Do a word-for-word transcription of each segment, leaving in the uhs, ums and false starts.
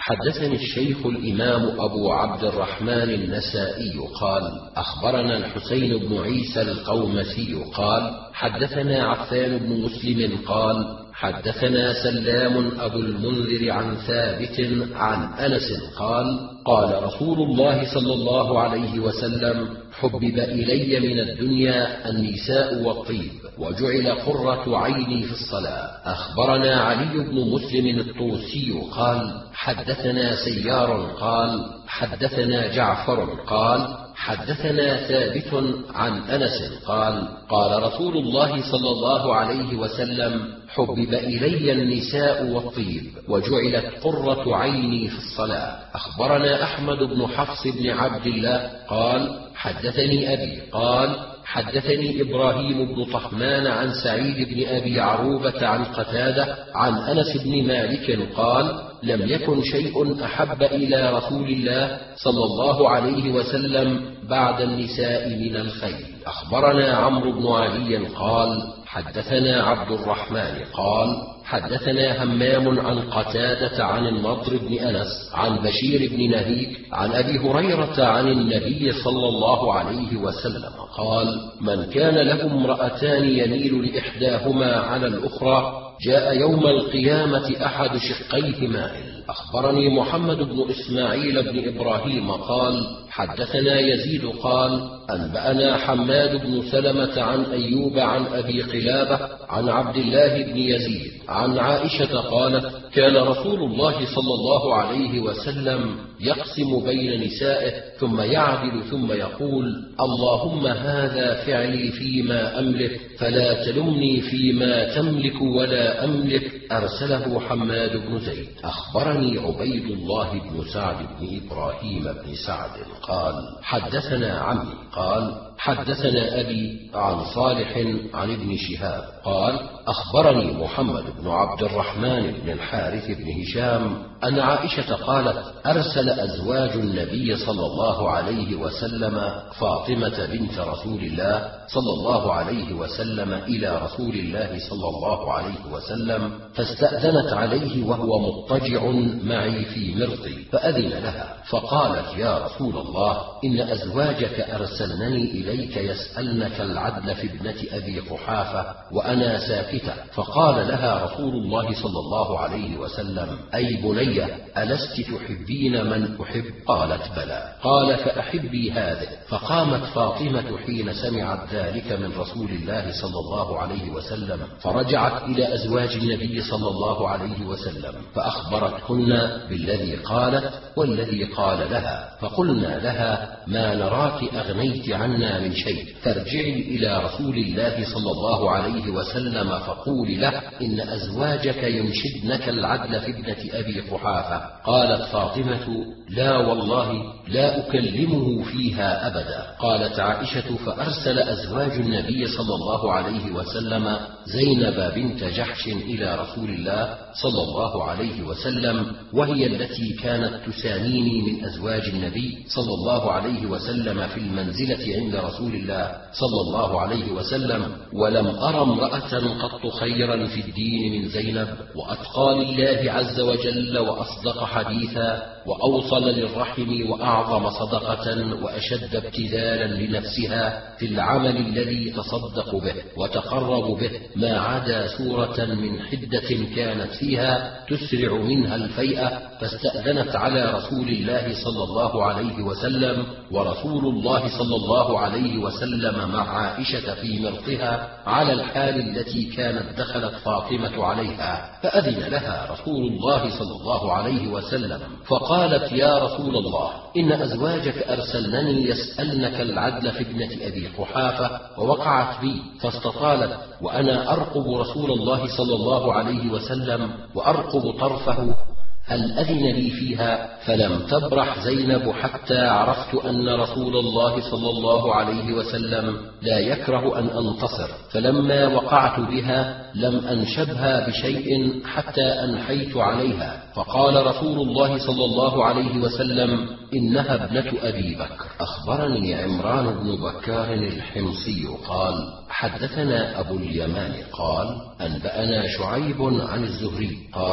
حدثني الشيخ الإمام أبو عبد الرحمن النسائي قال: أخبرنا الحسين بن عيسى القومسي قال: حدثنا عفان بن مسلم قال: حدثنا سلام أبو المنذر عن ثابت عن أنس قال: قال رسول الله صلى الله عليه وسلم: حبب إلي من الدنيا النساء والطيب، وجعل قرة عيني في الصلاة. أخبرنا علي بن مسلم الطوسي قال: حدثنا سيار قال: حدثنا جعفر قال: حدثنا ثابت عن أنس قال: قال رسول الله صلى الله عليه وسلم: حبب إلي النساء والطيب، وجعلت قرة عيني في الصلاة. أخبرنا أحمد بن حفص بن عبد الله قال: حدثني أبي قال: حدثني إبراهيم بن طهمان عن سعيد بن أبي عروبة عن قتادة عن أنس بن مالك قال: لم يكن شيء أحب إلى رسول الله صلى الله عليه وسلم بعد النساء من الخيل. أخبرنا عمرو بن علي قال: حدثنا عبد الرحمن قال: حدثنا همام عن قتادة عن النضر بن أنس عن بشير بن نهيك عن أبي هريرة عن النبي صلى الله عليه وسلم قال: من كان له امرأتان يميل لإحداهما على الأخرى جاء يوم القيامة أحد شقيه مائل. أخبرني محمد بن إسماعيل بن إبراهيم قال: حدثنا يزيد قال: أنبأنا حماد بن سلمة عن أيوب عن أبي قلابة عن عبد الله بن يزيد عن عائشة قالت: كان رسول الله صلى الله عليه وسلم يقسم بين نسائه ثم يعدل ثم يقول: اللهم هذا فعلي فيما أملك فلا تلمني فيما تملك ولا أملك. أرسله حماد بن زيد. أخبرني عبيد الله بن سعد بن إبراهيم بن سعد قال: حدثنا عمي قال: حدثنا أبي عن صالح عن ابن شهاب قال: أخبرني محمد بن عبد الرحمن بن الحارث بن هشام أن عائشة قالت: أرسل أزواج النبي صلى الله عليه وسلم فاطمة بنت رسول الله صلى الله عليه وسلم إلى رسول الله صلى الله عليه وسلم، فاستأذنت عليه وهو مضطجع معي في مرضي، فأذن لها فقالت: يا رسول الله، إن أزواجك أرسلنني إليك يسألنك العدل في ابنة أبي قحافة وأنا ساكتة. فقال لها رسول الله صلى الله عليه وسلم: أي بني، ألست تحبين من أحب؟ قالت: بلى. قال: فأحبي هذه. فقامت فاطمة حين سمعت ذلك من رسول الله صلى الله عليه وسلم، فرجعت إلى أزواج النبي صلى الله عليه وسلم فأخبرتهن بالذي قالت والذي قال لها، فقلنا لها: ما نراك أغنيت عنا من شيء، فارجعي إلى رسول الله صلى الله عليه وسلم فقولي له: إن أزواجك ينشدنك العدل في ابنة أبي قحافة. قالت فاطمة: لا والله لا أكلمه فيها أبدا. قالت عائشة: فأرسل أزواج النبي صلى الله عليه وسلم زينب بنت جحش إلى رسول الله صلى الله عليه وسلم، وهي التي كانت تساميني من أزواج النبي صلى الله عليه وسلم في المنزلة عند رسول الله صلى الله عليه وسلم، ولم أر امرأة قط خيرا في الدين من زينب، وأتقى لله عز وجل وأصدق حديثا، وأوصل للرحم وأعظم صدقة، وأشد ابتذالا لنفسها في العمل الذي تصدق به وتقرب به، ما عدا سورة من حدة كانت فيها تسرع منها الفيئة، فاستأذنت على رسول الله صلى الله عليه وسلم، ورسول الله صلى الله عليه وسلم مع عائشة في مرضها على الحال التي كانت دخلت فاطمة عليها، فأذن لها رسول الله صلى الله عليه وسلم فقالت: يا رسول الله، إن أزواجك أرسلنني يسألنك العدل في ابنة أبي قحافة، ووقعت بي فاستطالت، وأنا أرقب رسول الله صلى الله عليه وسلم وأرقب طرفه، هل أذن لي فيها؟ فلم تبرح زينب حتى عرفت أن رسول الله صلى الله عليه وسلم لا يكره أن أنتصر، فلما وقعت بها لم أنشبها بشيء حتى أنحيت عليها، فقال رسول الله صلى الله عليه وسلم: إنها ابنة أبي بكر. أخبرني عمران بن بكار الحمصي قال: حدثنا أبو اليمان قال: أنبأنا شعيب عن الزهري قال: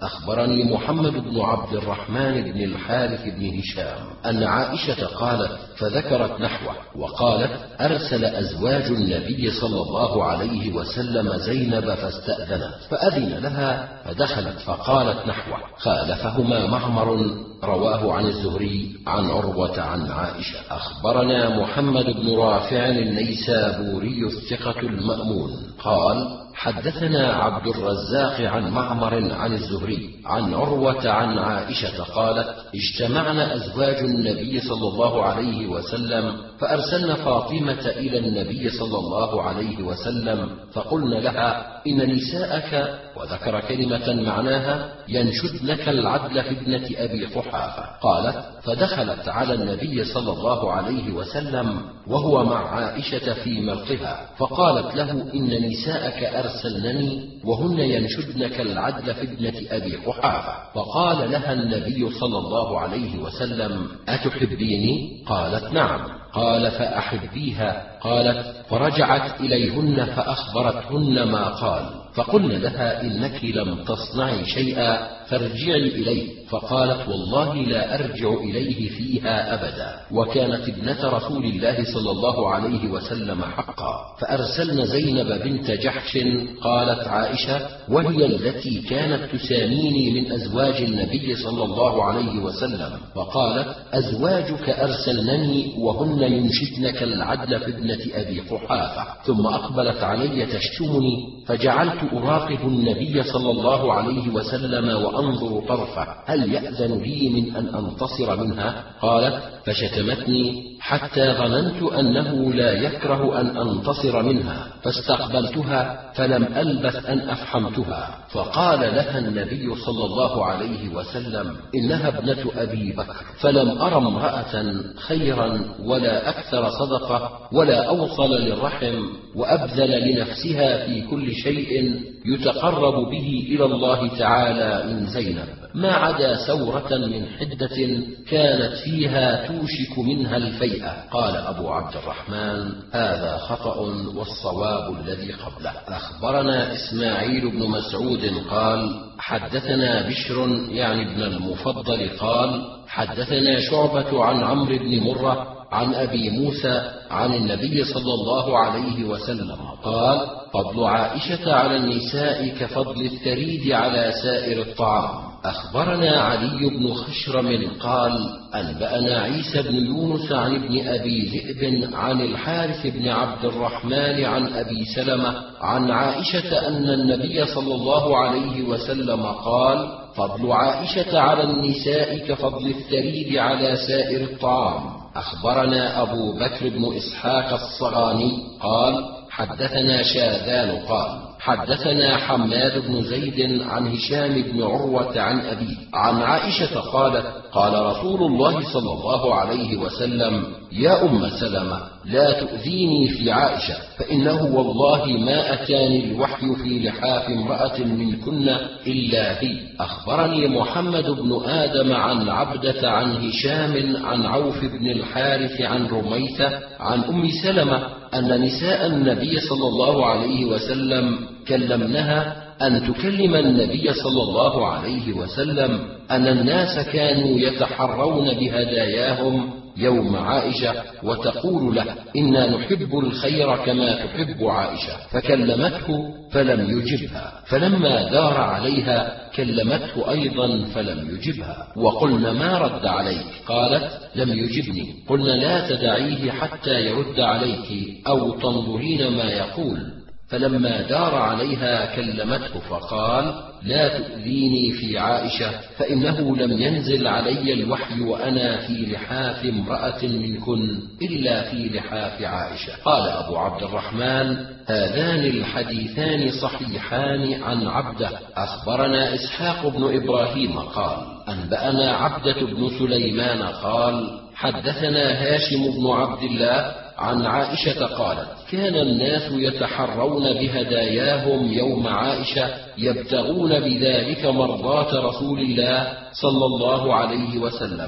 أخبرني محمد بن عبد الرحمن بن الحارث بن هشام أن عائشة قالت فذكرت نحوه، وقالت أرسل أزواج النبي صلى الله عليه وسلم زينب فاستأذنت فأذن لها فدخلت فقالت نحوه. خالفهما معمر رواه عن الزهري عن عروة عن عائشة. أخبرنا محمد بن رافع النيسابوري الثقة المأمون قال حدثنا عبد الرزاق عن معمر عن الزهري عن عروة عن عائشة قالت اجتمعنا أزواج النبي صلى الله عليه وسلم فأرسلنا فاطمة إلى النبي صلى الله عليه وسلم فقلنا لها إن نساءك، وذكر كلمة معناها ينشدنك العدل في ابنة أبي قحافة. قالت فدخلت على النبي صلى الله عليه وسلم وهو مع عائشة في مرقها فقالت له إن نساءك أرسلنني وهن ينشدنك العدل في ابنة أبي قحافة. فقال لها النبي صلى الله عليه وسلم أتحبيني؟ قالت نعم. قال فأحبيها. قالت فرجعت إليهن فأخبرتهن ما قال فقلن لها إنك لم تصنعي شيئا فارجعي إليه. فقالت والله لا أرجع إليه فيها أبدا، وكانت ابنة رسول الله صلى الله عليه وسلم حقا. فأرسلن زينب بنت جحش. قالت عائشة وهي التي كانت تساميني من أزواج النبي صلى الله عليه وسلم، فقالت أزواجك أرسلنني وهن ينشدنك العدل في ابنة أبي قحافة. ثم أقبلت علي تشتمني فجعلت أراقب النبي صلى الله عليه وسلم وأنظر طرفه هل يأذن لي من أن أنتصر منها؟ قالت فشتمتني حتى ظننت أنه لا يكره أن أنتصر منها فاستقبلتها فلم ألبث أن أفحمتها. فقال لها النبي صلى الله عليه وسلم إنها ابنة أبي بكر، فلم أر امرأة خيرا ولا أكثر صدقة ولا أوصل للرحم وأبذل لنفسها في كل شيء يتقرب به إلى الله تعالى من زينب، ما عدا سورة من حدة كانت فيها توشك منها الفيئة. قال أبو عبد الرحمن هذا خطأ والصواب الذي قبله. أخبرنا إسماعيل بن مسعود قال حدثنا بشر يعني ابن المفضل قال حدثنا شعبة عن عمرو بن مرة عن أبي موسى عن النبي صلى الله عليه وسلم قال فضل عائشة على النساء كفضل الثريد على سائر الطعام. أخبرنا علي بن خشرم قال أنبأنا عيسى بن يونس عن ابن أبي ذئب عن الحارث بن عبد الرحمن عن أبي سلمة عن عائشة أن النبي صلى الله عليه وسلم قال فضل عائشة على النساء كفضل الثريد على سائر الطعام. أخبرنا أبو بكر بن إسحاق الصغاني قال حدثنا شاذان قال حدثنا حماد بن زيد عن هشام بن عروة عن أبيه عن عائشة قالت قال رسول الله صلى الله عليه وسلم يا أم سلمة لا تؤذيني في عائشة فإنه والله ما أتاني الوحي في لحاف امرأة منكن إلا هي. أخبرني محمد بن آدم عن عبدة عن هشام عن عوف بن الحارث عن رميثة عن أم سلمة أن نساء النبي صلى الله عليه وسلم كلمنها أن تكلم النبي صلى الله عليه وسلم أن الناس كانوا يتحرون بهداياهم يوم عائشة وتقول له إنا نحب الخير كما تحب عائشة، فكلمته فلم يجبها، فلما دار عليها كلمته أيضا فلم يجبها، وقلنا ما رد عليك؟ قالت لم يجبني. قلنا لا تدعيه حتى يرد عليك أو تنظرين ما يقول، فلما دار عليها كلمته فقال لا تؤذيني في عائشة فإنه لم ينزل علي الوحي وأنا في لحاف امرأة منكن إلا في لحاف عائشة. قال أبو عبد الرحمن هذان الحديثان صحيحان عن عبده. أخبرنا إسحاق بن إبراهيم قال أنبأنا عبدة بن سليمان قال حدثنا هاشم بن عبد الله عن عائشة قالت: كان الناس يتحرون بهداياهم يوم عائشة يبتغون بذلك مرضاة رسول الله صلى الله عليه وسلم.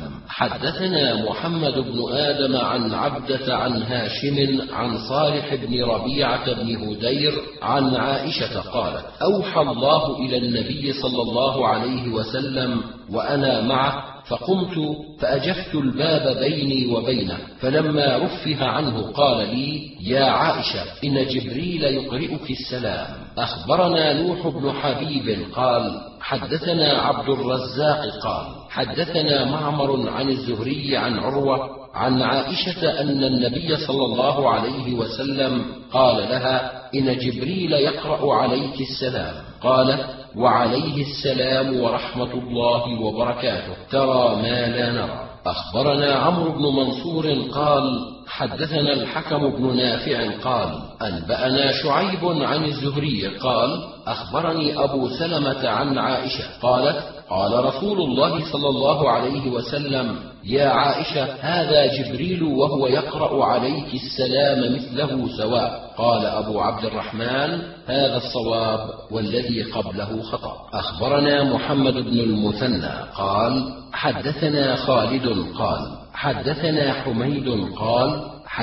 حدثنا محمد بن آدم عن عبدة عن هاشم عن صالح بن ربيعة بن هدير عن عائشة قالت: أوحى الله إلى النبي صلى الله عليه وسلم وأنا معه، فقمت فأجفت الباب بيني وبينه، فلما رفه عنه قال لي: يا عائشة، إن جبريل يقرئك السلام. أخبرنا نوح بن حبيب قال: حدثنا عبد الرزاق قال: حدثنا معمر عن الزهري عن عروة عن عائشة أن النبي صلى الله عليه وسلم قال لها: إن جبريل يقرأ عليك السلام. قالت: وعليه السلام ورحمة الله وبركاته، ترى ما لا نرى. أخبرنا عمرو بن منصور قال: حدثنا الحكم بن نافع قال: أنبأنا شعيب عن الزهري قال: أخبرني أبو سلمة عن عائشة قالت: قال رسول الله صلى الله عليه وسلم: يا عائشة، هذا جبريل وهو يقرأ عليك السلام مثله سواء. قال أبو عبد الرحمن: هذا الصواب والذي قبله خطأ. أخبرنا محمد بن المثنى قال: حدثنا خالد قال: حدثنا حميد قال: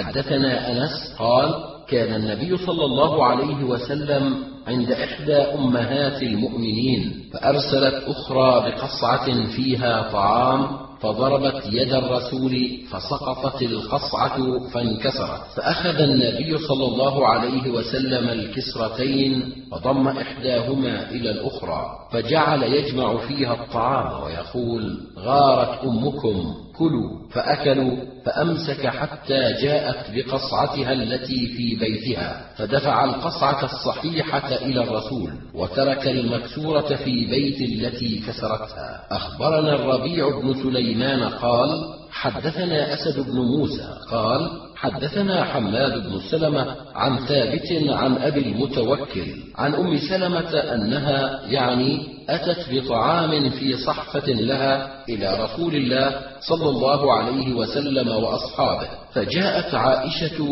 حدثنا أنس قال: كان النبي صلى الله عليه وسلم عند إحدى أمهات المؤمنين، فأرسلت أخرى بقصعة فيها طعام، فضربت يد الرسول فسقطت القصعة فانكسرت، فأخذ النبي صلى الله عليه وسلم الكسرتين فضم إحداهما إلى الأخرى، فجعل يجمع فيها الطعام ويقول: غارت أمكم، كلوا. فأكلوا، فأمسك حتى جاءت بقصعتها التي في بيتها، فدفع القصعة الصحيحة إلى الرسول، وترك المكسورة في بيت التي كسرتها. أخبرنا الربيع بن سليمان قال: حدثنا أسد بن موسى قال: حدثنا حماد بن سلمة عن ثابت عن أبي المتوكل عن أم سلمة أنها يعني أتت بطعام في صحفة لها إلى رسول الله صلى الله عليه وسلم وأصحابه، فجاءت عائشة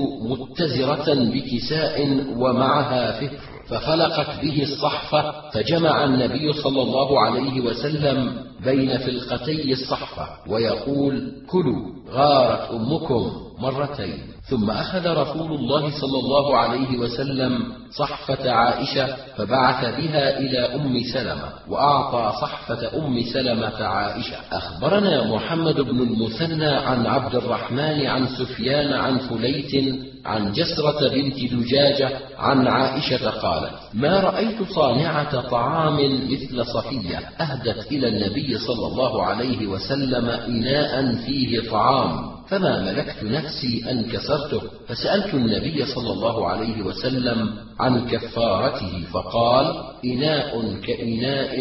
متزرة بكساء ومعها فكر، ففلقت به الصحفة، فجمع النبي صلى الله عليه وسلم بين فلقتي الصحفة ويقول: كلوا، غارت أمكم، مرتين. ثم أخذ رسول الله صلى الله عليه وسلم صحفة عائشة فبعث بها إلى أم سلمة، وأعطى صحفة أم سلمة عائشة. أخبرنا محمد بن المثنى عن عبد الرحمن عن سفيان عن فليت عن جسرة بنت دجاجة عن عائشة قالت: ما رأيت صانعة طعام مثل صفية أهدت إلى النبي صلى الله عليه وسلم إناء فيه طعام، فما ملكت نفسي أن كسرته، فسألت النبي صلى الله عليه وسلم عن كفارته، فقال: إناء كإناء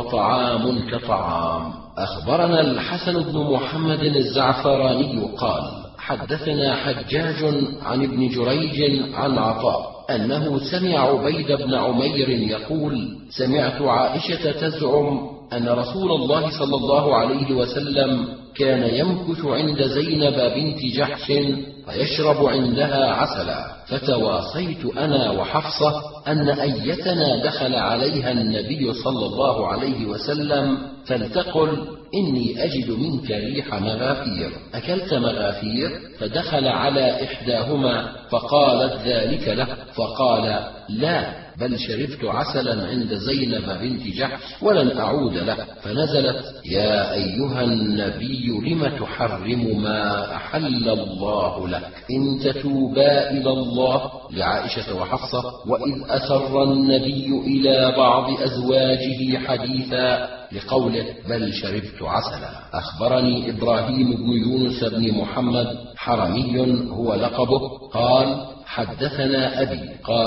وطعام كطعام. أخبرنا الحسن بن محمد الزعفراني قال: حدثنا حجاج عن ابن جريج عن عطاء أنه سمع عبيد بن عمير يقول: سمعت عائشة تزعم أن رسول الله صلى الله عليه وسلم كان يمكث عند زينب بنت جحش فيشرب عندها عسلا، فتواصيت أنا وحفصة أن أيتنا دخل عليها النبي صلى الله عليه وسلم فلتقل: إني أجد منك ريح مغافير، أكلت مغافير؟ فدخل على إحداهما فقالت ذلك له، فقال: لا، بل شربت عسلا عند زينب بنت جحش ولن أعود له. فنزلت: يا أيها النبي لم تحرم ما أحل الله لك، إن تتوبا إلى الله، لعائشة وحفصة: وإذ أسر النبي إلى بعض أزواجه حديثا، لقوله: بل شربت عسلا. أخبرني إبراهيم بن يونس بن محمد حرمي هو لقبه قال: حدثنا أبي قال: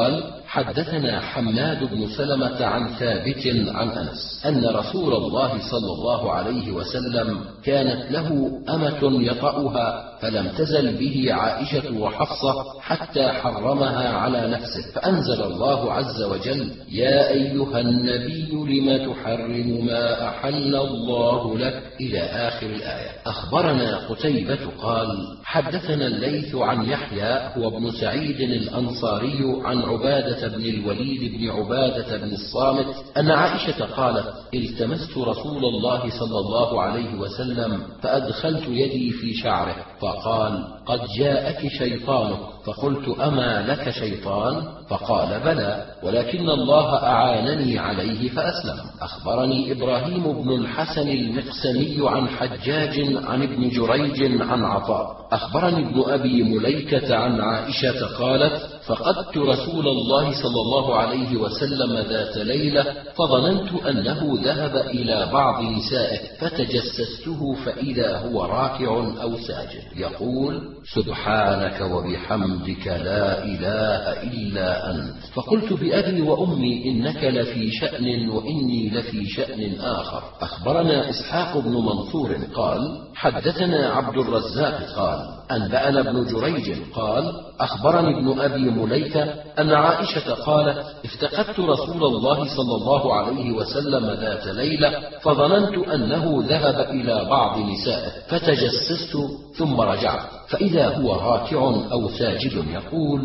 حدثنا حماد بن سلمة عن ثابت عن أنس أن رسول الله صلى الله عليه وسلم كانت له أمة يطأها فلم تزل به عائشة وحفصة حتى حرمها على نفسه، فأنزل الله عز وجل: يا أيها النبي لم تحرم ما أحل الله لك، إلى آخر الآية. أخبرنا قتيبة قال: حدثنا الليث عن يحيى هو ابن سعيد الأنصاري عن عبادة بن الوليد بن عبادة بن الصامت أن عائشة قالت: التمست رسول الله صلى الله عليه وسلم فأدخلت يدي في شعره فقال: قد جاءك شيطانك، فقلت: أما لك شيطان؟ فقال: بلى، ولكن الله أعانني عليه فأسلم. أخبرني إبراهيم بن الحسن المقسمي عن حجاج عن ابن جريج عن عطاء أخبرني ابن أبي مليكة عن عائشة قالت: فقدت رسول الله صلى الله عليه وسلم ذات ليلة فظننت أنه ذهب إلى بعض نسائه فتجسسته فإذا هو راكع أو ساجد يقول: سبحانك وبحمدك لا إله إلا أنت. فقلت بأبي وأمي إنك لفي شأن وإني لفي شأن آخر. أخبرنا إسحاق بن منصور قال: حدثنا عبد الرزاق قال: أنبأنا ابن جريج قال: أخبرني ابن أبي مليكة أن عائشة قالت: افتقدت رسول الله صلى الله عليه وسلم ذات ليلة فظننت أنه ذهب إلى بعض نسائه فتجسست ثم رجعت فإذا هو راكع أو ساجد يقول: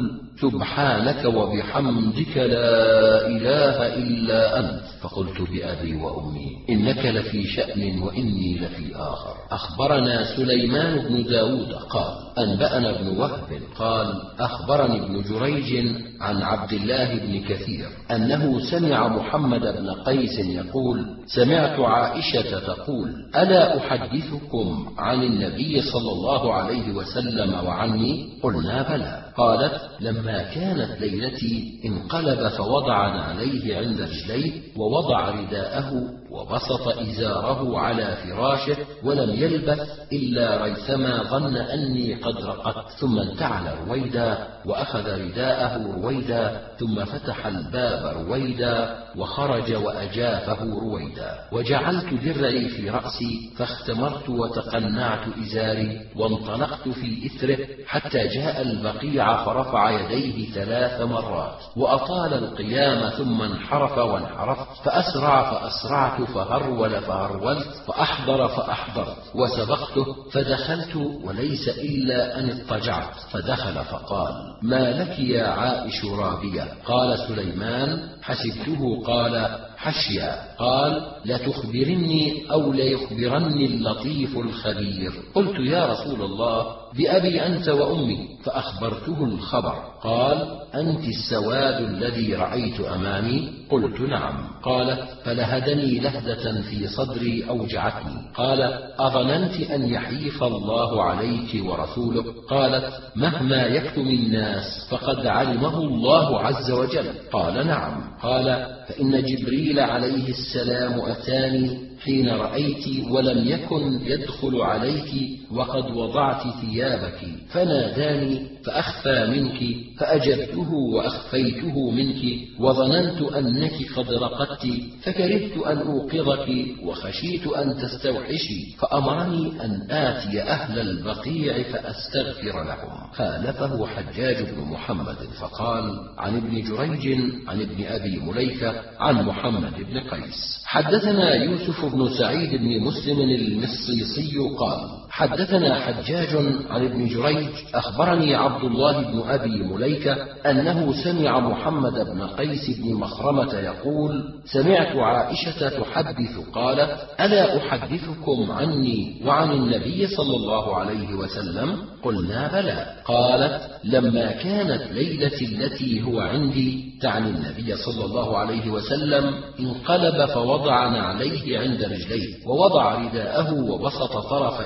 سبحانك وبحمدك لا إله إلا أنت. فقلت بأبي وأمي إنك لفي شأن وإني لفي آخر. أخبرنا سليمان بن داود قال: أنبأنا ابن وهب قال: أخبرني ابن جريج عن عبد الله بن كثير أنه سمع محمد بن قيس يقول: سمعت عائشة تقول: ألا أحدثكم عن النبي صلى الله عليه وسلم وعني؟ قلنا: بلى. قالت: لما كانت ليلتي انقلب فوضع عليه عند رجليه ووضع رداءه وبسط إزاره على فراشه ولم يلبث إلا ريثما ظن أني قد رقدت، ثم انتعل رويدا وأخذ رداءه رويدا ثم فتح الباب رويدا وخرج وأجافه رويدا، وجعلت درعي في رأسي فاختمرت وتقنعت إزاري وانطلقت في إثره حتى جاء البقيع فرفع يديه ثلاث مرات وأطال القيام ثم انحرف وانحرفت فأسرع فأسرعت فهرول فهرولت فأحضر فأحضرت وسبقته فدخلت وليس إلا أن اضطجعت، فدخل فقال: ما لك يا عائش رابية؟ قال سليمان: حسبته قال: حشيا. قال: لتخبرني أو ليخبرني اللطيف الخبير. قلت: يا رسول الله، بأبي أنت وأمي. فأخبرته الخبر. قال: أنت السواد الذي رأيت أمامي؟ قلت: نعم. قال: فلهدني لهدة في صدري أوجعتني. قال: أظننت أن يحيف الله عليك ورسوله؟ قالت: مهما يكتم الناس فقد علمه الله عز وجل. قال: نعم. قال: فإن جبريل عليه السلام أتاني حين رأيت ولم يكن يدخل عليك وقد وضعت ثيابك فناداني فأخفى منك فأجبته وأخفيته منك وظننت أنك قد رقدت فكرهت أن أوقظك وخشيت أن تستوحشي فأمرني أن آتي أهل البقيع فأستغفر لهم. خالفه حجاج بن محمد فقال: عن ابن جريج عن ابن أبي مليكة عن محمد بن قيس. حدثنا يوسف بن سعيد بن مسلم المصيصي قال: حدثنا حجاج عن ابن جريج أخبرني عبد الله بن أبي مليكة أنه سمع محمد بن قيس بن مخرمة يقول: سمعت عائشة تحدث قالت: ألا أحدثكم عني وعن النبي صلى الله عليه وسلم؟ قلنا: بلى. قالت: لما كانت ليلتي التي هو عندي، تعني النبي صلى الله عليه وسلم، انقلب فوضع نعليه عند رجليه ووضع رداءه وبسط طرف إزاره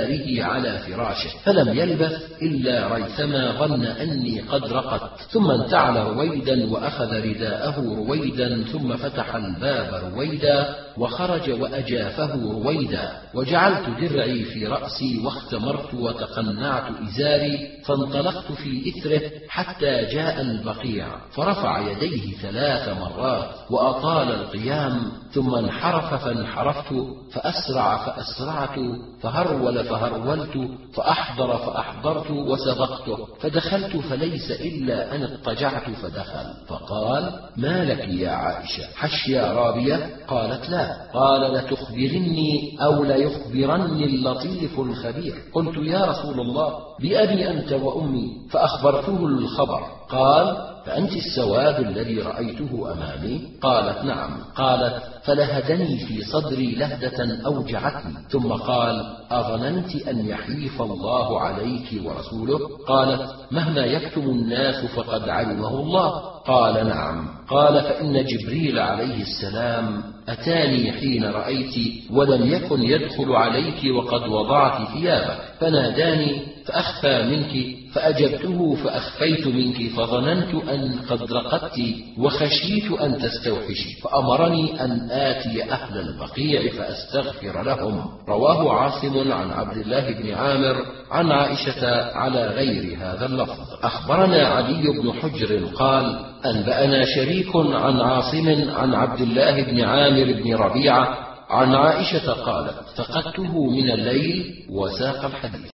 إزاره على فراشه، فلم يلبث إلا ريثما ظن أني قد رقدت، ثم انتعل رويدا وأخذ رداءه رويدا، ثم فتح الباب رويدا وخرج وأجافه رويدا، وجعلت درعي في رأسي واختمرت وتقنعت إزاري، فانطلقت في إثره حتى جاء البقيع، فرفع يديه ثلاث مرات وأطال القيام، ثم انحرف فانحرفت، فأسرع فأسرعت، فهرول فهرولت، فأحضر فأحضرت وسبقته، فدخلت فليس إلا أن اضطجعت فدخل، فقال: ما لك يا عائشة، حشيا رابية؟ قالت: لا. قال: لتخبرني أو ليخبرني اللطيف الخبير. قلت: يا رسول الله، بأبي أنت وأمي. فأخبرته الخبر. قال: فأنت السواد الذي رأيته أمامي؟ قالت: نعم. قالت: فلهدني في صدري لهدة أوجعتني، ثم قال: أظننت أن يحيف الله عليك ورسوله؟ قالت: مهما يكتم الناس فقد علمه الله. قال: نعم. قال: فإن جبريل عليه السلام أتاني حين رأيت ولم يكن يدخل عليك وقد وضعت ثيابك، فناداني فأخفى منك، فأجبته فأخفيت منك، فظننت أن قد رقدت وخشيت أن تستوحشي، فأمرني أن آتي أهل البقيع فأستغفر لهم. رواه عاصم عن عبد الله بن عامر عن عائشة على غير هذا اللفظ. أخبرنا علي بن حجر قال: أنبأنا شريك عن عاصم عن عبد الله بن عامر بن ربيعة عن عائشة قالت: فقدته من الليل، وساق الحديث.